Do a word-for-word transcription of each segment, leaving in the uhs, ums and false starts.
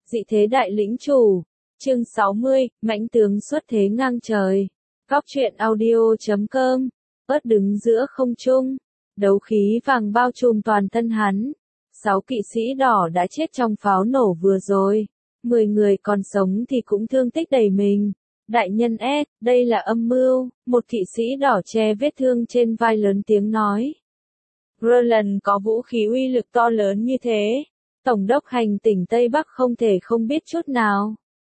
Dị thế đại lĩnh chủ. Chương sáu mươi, mãnh tướng xuất thế ngang trời. Góc truyện audio chấm com. Ớt đứng giữa không trung. Đấu khí vàng bao trùm toàn thân hắn. Sáu kỵ sĩ đỏ đã chết trong pháo nổ vừa rồi. Mười người còn sống thì cũng thương tích đầy mình. Đại nhân S, đây là âm mưu. Một kỵ sĩ đỏ che vết thương trên vai lớn tiếng nói. Roland có vũ khí uy lực to lớn như thế. Tổng đốc hành tỉnh Tây Bắc không thể không biết chút nào.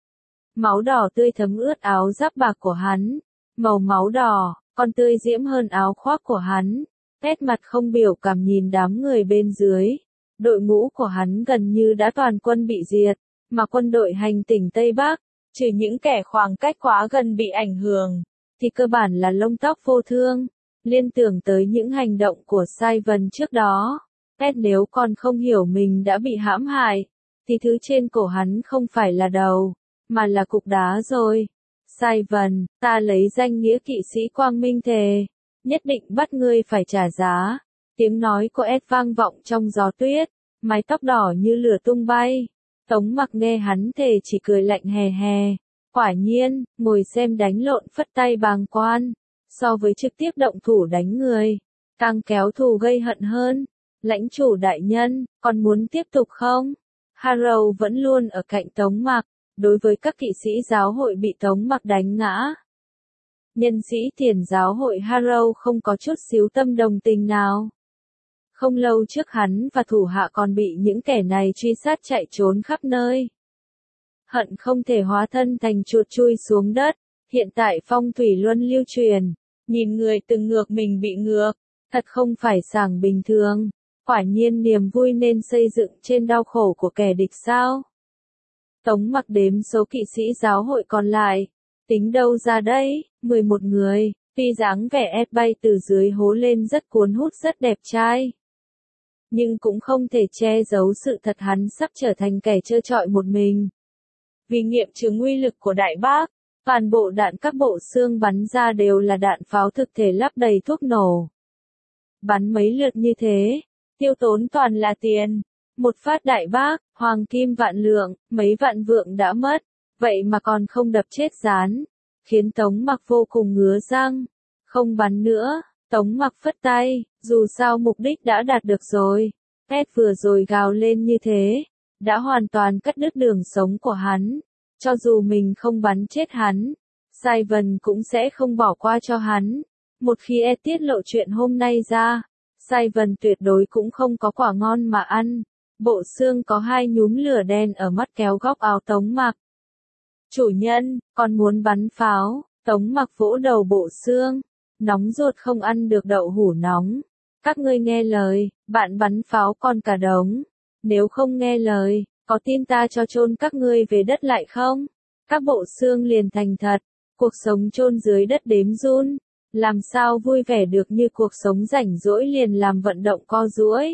Máu đỏ tươi thấm ướt áo giáp bạc của hắn. Màu máu đỏ, còn tươi diễm hơn áo khoác của hắn. Nét mặt không biểu cảm nhìn đám người bên dưới. Đội ngũ của hắn gần như đã toàn quân bị diệt, mà quân đội hành tỉnh Tây Bắc, trừ những kẻ khoảng cách quá gần bị ảnh hưởng, thì cơ bản là lông tóc vô thương. Liên tưởng tới những hành động của Simon trước đó, Ed nếu còn không hiểu mình đã bị hãm hại, thì thứ trên cổ hắn không phải là đầu, mà là cục đá rồi. Simon, ta lấy danh nghĩa kỵ sĩ quang minh thề, nhất định bắt ngươi phải trả giá. Tiếng nói của Ed vang vọng trong gió tuyết, mái tóc đỏ như lửa tung bay. Tống Mặc nghe hắn thề chỉ cười lạnh hè hè. Quả nhiên, ngồi xem đánh lộn phất tay bàng quan, so với trực tiếp động thủ đánh người, càng kéo thù gây hận hơn. Lãnh chủ đại nhân, còn muốn tiếp tục không? Harrow vẫn luôn ở cạnh Tống Mặc, đối với các kỵ sĩ giáo hội bị Tống Mặc đánh ngã. Nhân sĩ Thiền giáo hội Harrow không có chút xíu tâm đồng tình nào. Không lâu trước hắn và thủ hạ còn bị những kẻ này truy sát chạy trốn khắp nơi. Hận không thể hóa thân thành chuột chui xuống đất, hiện tại phong thủy luân lưu truyền, nhìn người từng ngược mình bị ngược, thật không phải sảng bình thường. Quả nhiên niềm vui nên xây dựng trên đau khổ của kẻ địch sao? Tống Mặc đếm số kỵ sĩ giáo hội còn lại, tính đâu ra đây, mười một người, tuy dáng vẻ Ed bay từ dưới hố lên rất cuốn hút rất đẹp trai. Nhưng cũng không thể che giấu sự thật hắn sắp trở thành kẻ trơ trọi một mình. Vì nghiệm chứng uy lực của Đại Bác, toàn bộ đạn các bộ xương bắn ra đều là đạn pháo thực thể lắp đầy thuốc nổ. Bắn mấy lượt như thế, tiêu tốn toàn là tiền. Một phát Đại Bác, hoàng kim vạn lượng, mấy vạn vượng đã mất, vậy mà còn không đập chết gián, khiến Tống Mặc vô cùng ngứa răng. Không bắn nữa, Tống Mặc phất tay, dù sao mục đích đã đạt được rồi. Ed vừa rồi gào lên như thế, đã hoàn toàn cắt đứt đường sống của hắn. Cho dù mình không bắn chết hắn, Simon cũng sẽ không bỏ qua cho hắn. Một khi Ed tiết lộ chuyện hôm nay ra, Simon tuyệt đối cũng không có quả ngon mà ăn. Bộ xương có hai nhúm lửa đen ở mắt kéo góc áo Tống Mặc. Chủ nhân, còn muốn bắn pháo? Tống Mặc vỗ đầu bộ xương. Nóng ruột không ăn được đậu hũ nóng. Các ngươi nghe lời, bạn bắn pháo còn cả đống. Nếu không nghe lời, có tin ta cho chôn các ngươi về đất lại không? Các bộ xương liền thành thật. Cuộc sống chôn dưới đất đếm run. Làm sao vui vẻ được như cuộc sống rảnh rỗi liền làm vận động co duỗi.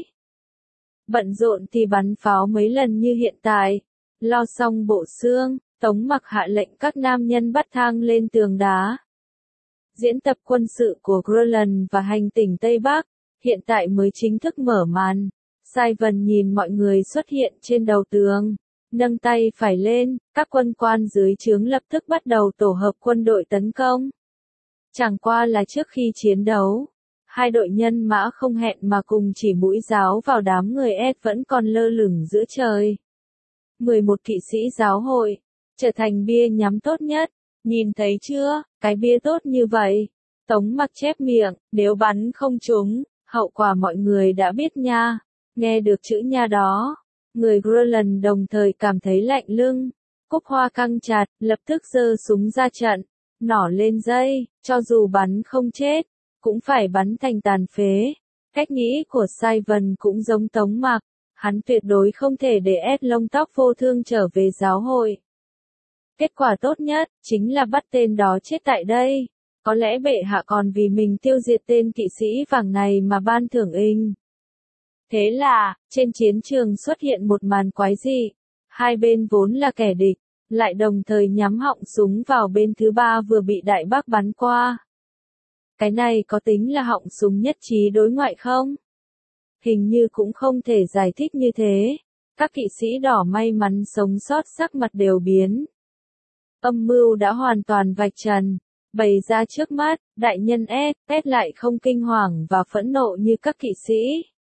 Bận rộn thì bắn pháo mấy lần như hiện tại. Lo xong bộ xương, Tống Mặc hạ lệnh các nam nhân bắt thang lên tường đá. Diễn tập quân sự của Groenland và hành tỉnh Tây Bắc, hiện tại mới chính thức mở màn. Simon nhìn mọi người xuất hiện trên đầu tường, nâng tay phải lên, các quân quan dưới trướng lập tức bắt đầu tổ hợp quân đội tấn công. Chẳng qua là trước khi chiến đấu, hai đội nhân mã không hẹn mà cùng chỉ mũi giáo vào đám người Ed vẫn còn lơ lửng giữa trời. mười một kỵ sĩ giáo hội, trở thành bia nhắm tốt nhất, nhìn thấy chưa, cái bia tốt như vậy. Tống Mặc chép miệng, nếu bắn không trúng, hậu quả mọi người đã biết nha. Nghe được chữ nha đó, người Groenland đồng thời cảm thấy lạnh lưng. Cúc Hoa căng chặt, lập tức giơ súng ra trận, nỏ lên dây, cho dù bắn không chết, cũng phải bắn thành tàn phế. Cách nghĩ của Simon cũng giống Tống Mặc, hắn tuyệt đối không thể để Ed lông tóc vô thương trở về giáo hội. Kết quả tốt nhất, chính là bắt tên đó chết tại đây. Có lẽ bệ hạ còn vì mình tiêu diệt tên kỵ sĩ vàng này mà ban thưởng inh. Thế là, trên chiến trường xuất hiện một màn quái dị. Hai bên vốn là kẻ địch, lại đồng thời nhắm họng súng vào bên thứ ba vừa bị Đại Bác bắn qua. Cái này có tính là họng súng nhất trí đối ngoại không? Hình như cũng không thể giải thích như thế. Các kỵ sĩ đỏ may mắn sống sót sắc mặt đều biến. Âm mưu đã hoàn toàn vạch trần, bày ra trước mắt, đại nhân Ed, Ed lại không kinh hoàng và phẫn nộ như các kỵ sĩ.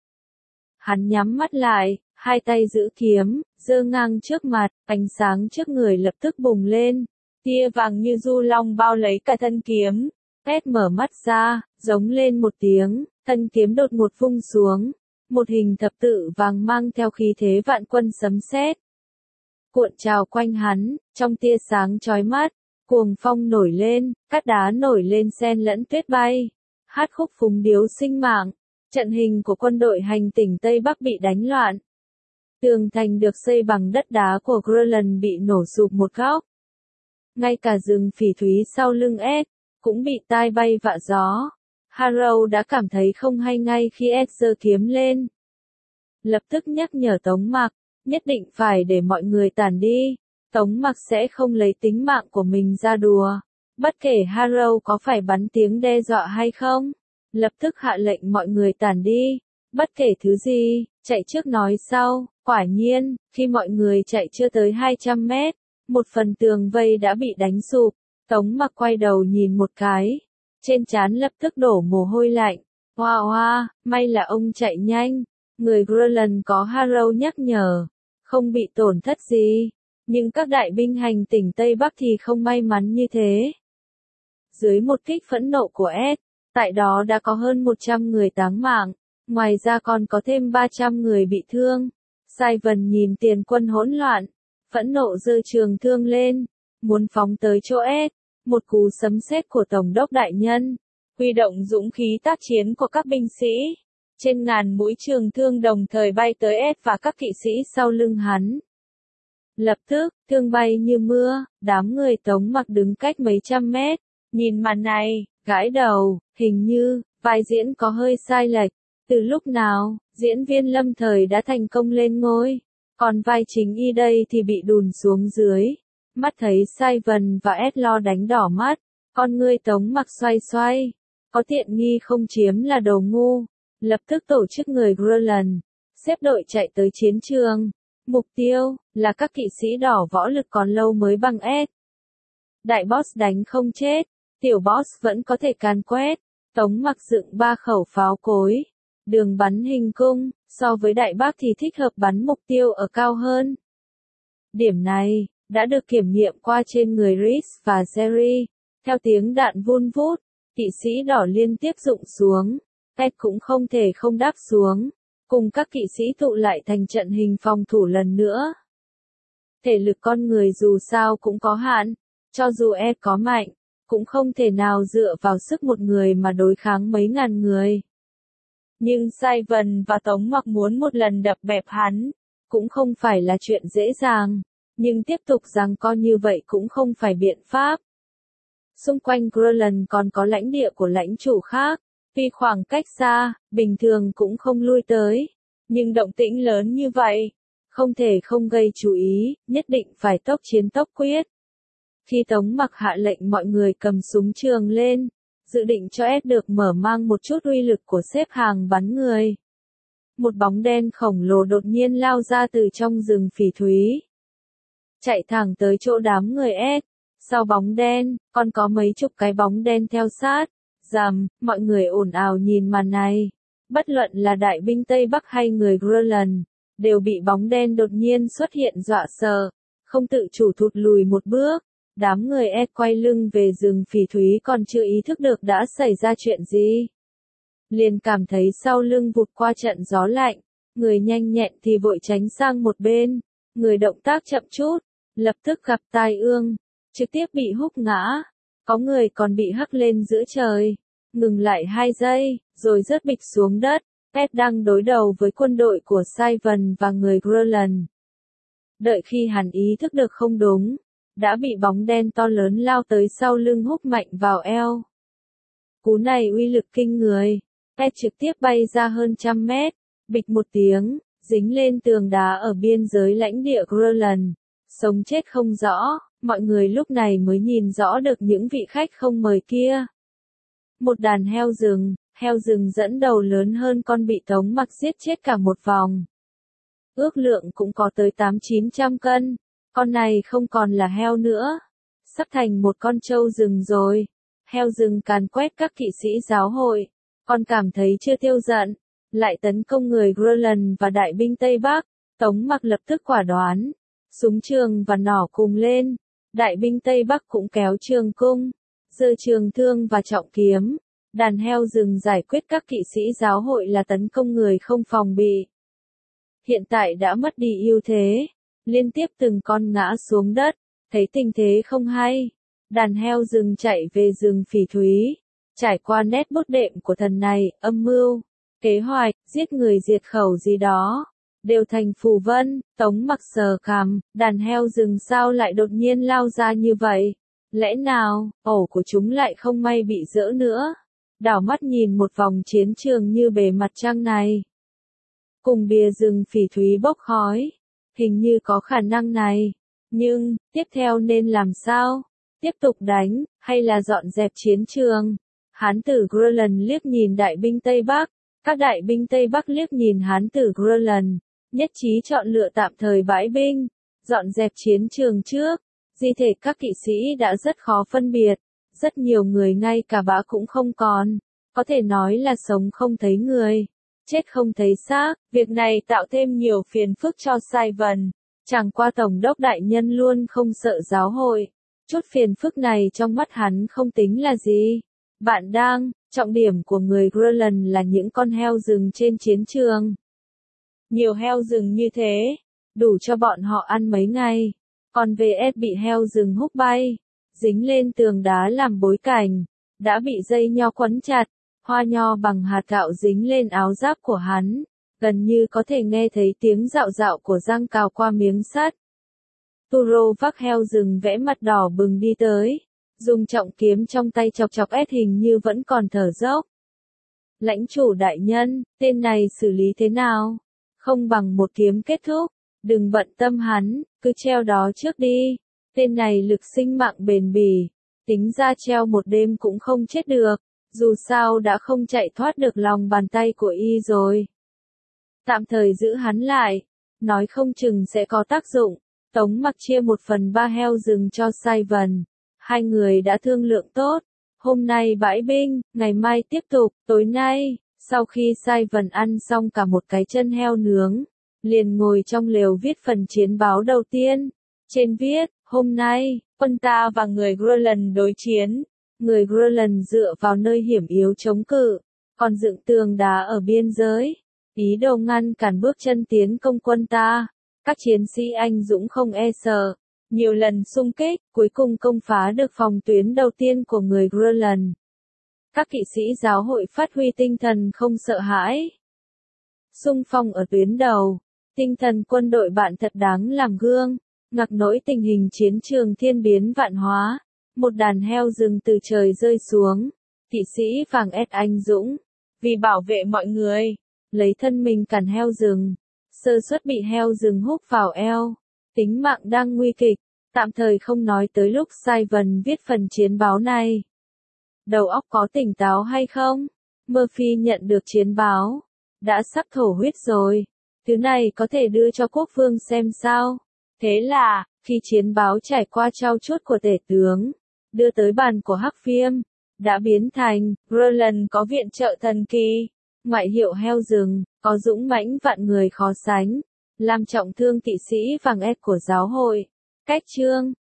Hắn nhắm mắt lại, hai tay giữ kiếm, giơ ngang trước mặt, ánh sáng trước người lập tức bùng lên, tia vàng như du long bao lấy cả thân kiếm. Ed mở mắt ra, giống lên một tiếng, thân kiếm đột ngột vung xuống, một hình thập tự vàng mang theo khí thế vạn quân sấm sét cuộn trào quanh hắn, trong tia sáng chói mắt, cuồng phong nổi lên, cát đá nổi lên xen lẫn tuyết bay, hát khúc phúng điếu sinh mạng. Trận hình của quân đội hành tỉnh Tây Bắc bị đánh loạn. Tường thành được xây bằng đất đá của Greenland bị nổ sụp một góc. Ngay cả rừng phỉ thúy sau lưng Ed cũng bị tai bay vạ gió. Harrow đã cảm thấy không hay ngay khi Ed giơ kiếm lên. Lập tức nhắc nhở Tống Mặc, nhất định phải để mọi người tản đi. Tống Mặc sẽ không lấy tính mạng của mình ra đùa. Bất kể Harrow có phải bắn tiếng đe dọa hay không, lập tức hạ lệnh mọi người tản đi. Bất kể thứ gì, chạy trước nói sau. Quả nhiên, khi mọi người chạy chưa tới hai trăm mét, một phần tường vây đã bị đánh sụp. Tống Mặc quay đầu nhìn một cái, trên trán lập tức đổ mồ hôi lạnh. Hoa hoa, may là ông chạy nhanh. Người Greenland có Harrow nhắc nhở, không bị tổn thất gì. Nhưng các đại binh hành tỉnh Tây Bắc thì không may mắn như thế. Dưới một kích phẫn nộ của Ed, tại đó đã có hơn một trăm người táng mạng, ngoài ra còn có thêm ba trăm người bị thương. Simon nhìn tiền quân hỗn loạn, phẫn nộ giơ trường thương lên, muốn phóng tới chỗ Ed. Một cú sấm sét của Tổng đốc đại nhân, huy động dũng khí tác chiến của các binh sĩ. Trên ngàn mũi trường thương đồng thời bay tới Ed và các kỵ sĩ sau lưng hắn. Lập tức, thương bay như mưa, đám người Tống Mặc đứng cách mấy trăm mét, nhìn màn này, gãi đầu, hình như, vai diễn có hơi sai lệch. Từ lúc nào, diễn viên lâm thời đã thành công lên ngôi, còn vai chính y đây thì bị đùn xuống dưới. Mắt thấy Simon và Ed lo đánh đỏ mắt, con ngươi Tống Mặc xoay xoay, có tiện nghi không chiếm là đồ ngu. Lập tức tổ chức người Greenland, xếp đội chạy tới chiến trường. Mục tiêu là các kỵ sĩ đỏ võ lực còn lâu mới bằng Ed. Đại boss đánh không chết, tiểu boss vẫn có thể càn quét. Tống Mặc dựng ba khẩu pháo cối, đường bắn hình cung, so với đại bác thì thích hợp bắn mục tiêu ở cao hơn. Điểm này đã được kiểm nghiệm qua trên người Reese và Jerry. Theo tiếng đạn vun vút, kỵ sĩ đỏ liên tiếp rụng xuống. Ed cũng không thể không đáp xuống, cùng các kỵ sĩ tụ lại thành trận hình phòng thủ lần nữa. Thể lực con người dù sao cũng có hạn, cho dù Ed có mạnh, cũng không thể nào dựa vào sức một người mà đối kháng mấy ngàn người. Nhưng Simon và Tống Mặc muốn một lần đập bẹp hắn, cũng không phải là chuyện dễ dàng, nhưng tiếp tục giằng co như vậy cũng không phải biện pháp. Xung quanh Greenland còn có lãnh địa của lãnh chủ khác. Tuy khoảng cách xa, bình thường cũng không lui tới, nhưng động tĩnh lớn như vậy, không thể không gây chú ý, nhất định phải tốc chiến tốc quyết. Khi Tống Mặc hạ lệnh mọi người cầm súng trường lên, dự định cho Ed được mở mang một chút uy lực của xếp hàng bắn người. Một bóng đen khổng lồ đột nhiên lao ra từ trong rừng phỉ thúy, chạy thẳng tới chỗ đám người Ed. Sau bóng đen, còn có mấy chục cái bóng đen theo sát. Rầm, mọi người ồn ào nhìn màn này. Bất luận là đại binh Tây Bắc hay người Greenland, đều bị bóng đen đột nhiên xuất hiện dọa sợ, không tự chủ thụt lùi một bước. Đám người Ed quay lưng về rừng phỉ thúy còn chưa ý thức được đã xảy ra chuyện gì. Liền cảm thấy sau lưng vụt qua trận gió lạnh, người nhanh nhẹn thì vội tránh sang một bên, người động tác chậm chút, lập tức gặp tai ương, trực tiếp bị húc ngã. Có người còn bị hất lên giữa trời, ngừng lại hai giây, rồi rớt bịch xuống đất. Ed đang đối đầu với quân đội của Simon và người Greenland. Đợi khi hắn ý thức được không đúng, đã bị bóng đen to lớn lao tới sau lưng húc mạnh vào eo. Cú này uy lực kinh người, Ed trực tiếp bay ra hơn trăm mét, bịch một tiếng, dính lên tường đá ở biên giới lãnh địa Greenland, sống chết không rõ. Mọi người lúc này mới nhìn rõ được những vị khách không mời kia. Một đàn heo rừng, heo rừng dẫn đầu lớn hơn con bị Tống Mặc giết chết cả một vòng. ước lượng cũng có tới tám chín trăm cân. Con này không còn là heo nữa, sắp thành một con trâu rừng rồi. Heo rừng càn quét các kỵ sĩ giáo hội, còn cảm thấy chưa tiêu giận, lại tấn công người Groenland và đại binh Tây Bắc. Tống Mặc lập tức quả đoán, súng trường và nỏ cùng lên, đại binh Tây Bắc cũng kéo trường cung, giơ trường thương và trọng kiếm. Đàn heo rừng giải quyết các kỵ sĩ giáo hội là tấn công người không phòng bị. Hiện tại đã mất đi ưu thế, liên tiếp từng con ngã xuống đất, thấy tình thế không hay. Đàn heo rừng chạy về rừng phỉ thúy, trải qua nét bút đệm của thần này, âm mưu, kế hoạch, giết người diệt khẩu gì đó, đều thành phù vân. Tống Mặc sờ cằm, đàn heo rừng sao lại đột nhiên lao ra như vậy? Lẽ nào, ổ của chúng lại không may bị dỡ nữa? Đảo mắt nhìn một vòng chiến trường như bề mặt trăng này, cùng bìa rừng phỉ thúy bốc khói, hình như có khả năng này. Nhưng, tiếp theo nên làm sao? Tiếp tục đánh, hay là dọn dẹp chiến trường? Hán tử Groenland liếc nhìn đại binh Tây Bắc, các đại binh Tây Bắc liếc nhìn hán tử Groenland, nhất trí chọn lựa tạm thời bãi binh, dọn dẹp chiến trường trước. Di thể các kỵ sĩ đã rất khó phân biệt, rất nhiều người ngay cả bã cũng không còn, có thể nói là sống không thấy người, chết không thấy xác. Việc này tạo thêm nhiều phiền phức cho Simon, chẳng qua tổng đốc đại nhân luôn không sợ giáo hội. Chút phiền phức này trong mắt hắn không tính là gì. Bạn đang, trọng điểm của người Groenland là những con heo rừng trên chiến trường. Nhiều heo rừng như thế, đủ cho bọn họ ăn mấy ngày. Còn vê ét bị heo rừng húc bay, dính lên tường đá làm bối cảnh, đã bị dây nho quấn chặt, hoa nho bằng hạt gạo dính lên áo giáp của hắn, gần như có thể nghe thấy tiếng rạo rạo của răng cào qua miếng sắt. Turo vác heo rừng vẽ mặt đỏ bừng đi tới, dùng trọng kiếm trong tay chọc chọc ép hình như vẫn còn thở dốc. Lãnh chủ đại nhân, tên này xử lý thế nào? Không bằng một kiếm kết thúc, đừng bận tâm hắn, cứ treo đó trước đi. Tên này lực sinh mạng bền bỉ, tính ra treo một đêm cũng không chết được, dù sao đã không chạy thoát được lòng bàn tay của y rồi. Tạm thời giữ hắn lại, nói không chừng sẽ có tác dụng. Tống Mặc chia một phần ba heo rừng cho Simon. Hai người đã thương lượng tốt, hôm nay bãi binh, ngày mai tiếp tục. Tối nay, sau khi Simon ăn xong cả một cái chân heo nướng, liền ngồi trong lều viết phần chiến báo đầu tiên. Trên viết, hôm nay, quân ta và người Groenland đối chiến. Người Groenland dựa vào nơi hiểm yếu chống cự, còn dựng tường đá ở biên giới, ý đồ ngăn cản bước chân tiến công quân ta. Các chiến sĩ anh dũng không e sợ, nhiều lần xung kích, cuối cùng công phá được phòng tuyến đầu tiên của người Groenland. Các kỵ sĩ giáo hội phát huy tinh thần không sợ hãi, xung phong ở tuyến đầu. Tinh thần quân đội bạn thật đáng làm gương. Ngạc nỗi tình hình chiến trường thiên biến vạn hóa, một đàn heo rừng từ trời rơi xuống. Kỵ sĩ vàng ét anh dũng, vì bảo vệ mọi người, lấy thân mình cản heo rừng, sơ suất bị heo rừng húc vào eo, tính mạng đang nguy kịch. Tạm thời không nói tới lúc Simon viết phần chiến báo này, đầu óc có tỉnh táo hay không. Murphy nhận được chiến báo, đã sắp thổ huyết rồi. Thứ này có thể đưa cho quốc vương xem sao. Thế là, khi chiến báo trải qua trao chuốt của tể tướng, đưa tới bàn của Hắc Viêm, đã biến thành, Groenland có viện trợ thần kỳ, ngoại hiệu heo rừng, có dũng mãnh vạn người khó sánh, làm trọng thương kỵ sĩ vàng ép của giáo hội. Cách chương